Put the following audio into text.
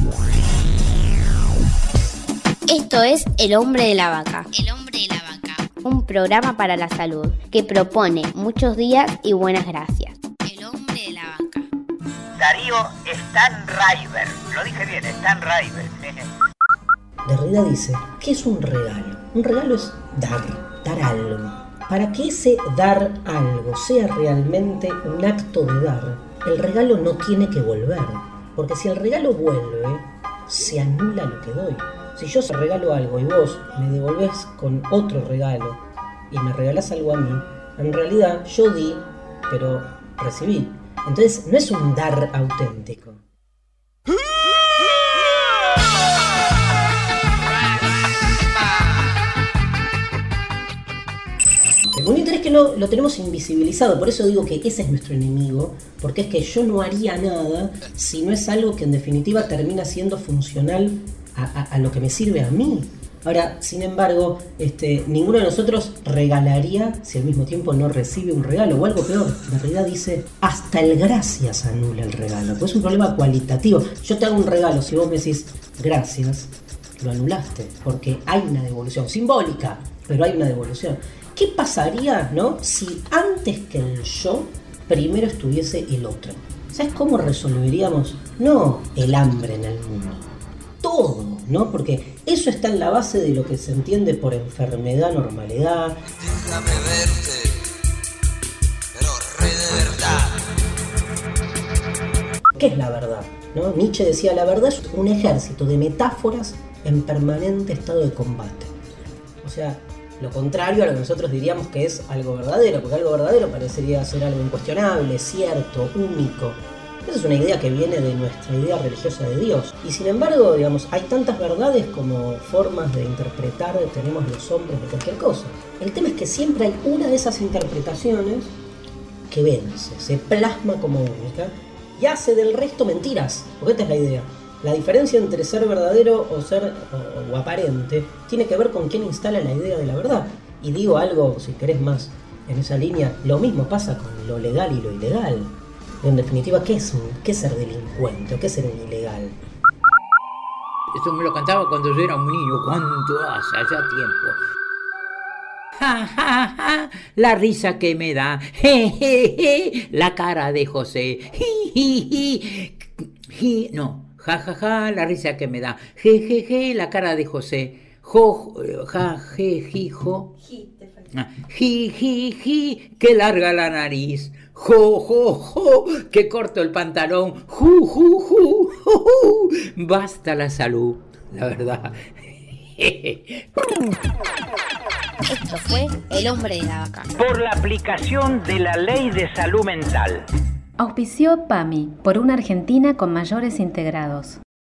Esto es El Hombre de la Vaca. El Hombre de la Vaca. Un programa para la salud que propone muchos días y buenas gracias. El Hombre de la Vaca. Darío Stanraiver. Lo dije bien, Stanraiver. Derrida dice, ¿qué es un regalo? Un regalo es dar algo. Para que ese dar algo sea realmente un acto de dar, el regalo no tiene que volver. Porque si el regalo vuelve, se anula lo que doy. Si yo te regalo algo y vos me devolvés con otro regalo y me regalás algo a mí, en realidad yo di, pero recibí. Entonces no es un dar auténtico. El bonito interés que lo tenemos invisibilizado, por eso digo que ese es nuestro enemigo, porque es que yo no haría nada si no es algo que en definitiva termina siendo funcional a lo que me sirve a mí. Ahora, sin embargo, ninguno de nosotros regalaría si al mismo tiempo no recibe un regalo, o algo peor. La realidad dice, hasta el gracias anula el regalo, pues es un problema cualitativo. Yo te hago un regalo, si vos me decís gracias, lo anulaste, porque hay una devolución, simbólica, pero hay una devolución. ¿Qué pasaría, si antes que el yo, primero estuviese el otro? ¿Sabes cómo resolveríamos? No el hambre en el mundo, todo, ¿no? Porque eso está en la base de lo que se entiende por enfermedad, normalidad. Déjame verte, pero re de verdad. ¿Qué es la verdad? ¿No? Nietzsche decía, la verdad es un ejército de metáforas en permanente estado de combate. O sea, lo contrario a lo que nosotros diríamos que es algo verdadero, porque algo verdadero parecería ser algo incuestionable, cierto, único. Esa es una idea que viene de nuestra idea religiosa de Dios. Y sin embargo, hay tantas verdades como formas de interpretar tenemos los hombres de cualquier cosa. El tema es que siempre hay una de esas interpretaciones que vence, se plasma como única y hace del resto mentiras. Porque esta es la idea. La diferencia entre ser verdadero o aparente tiene que ver con quién instala la idea de la verdad. Y digo algo, si querés más en esa línea, lo mismo pasa con lo legal y lo ilegal. En definitiva, ¿qué es ser delincuente o qué es ser un ilegal? Esto me lo cantaba cuando yo era un niño, ¿cuánto hace? Allá tiempo. Ja, ja, ja, la risa que me da, je, je, je, la cara de José, ji, ji, ji, no, ja, ja, ja, la risa que me da, je, je, je, la cara de José, jo, ja, je, ji, jo, ji, ji, ji, que larga la nariz, jo, jo, jo, que corto el pantalón, ju, ju, ju, ju, ju, basta la salud, la verdad. Esto fue El Hombre de la Vaca. Por la aplicación de la Ley de Salud Mental. Auspició PAMI, por una Argentina con mayores integrados.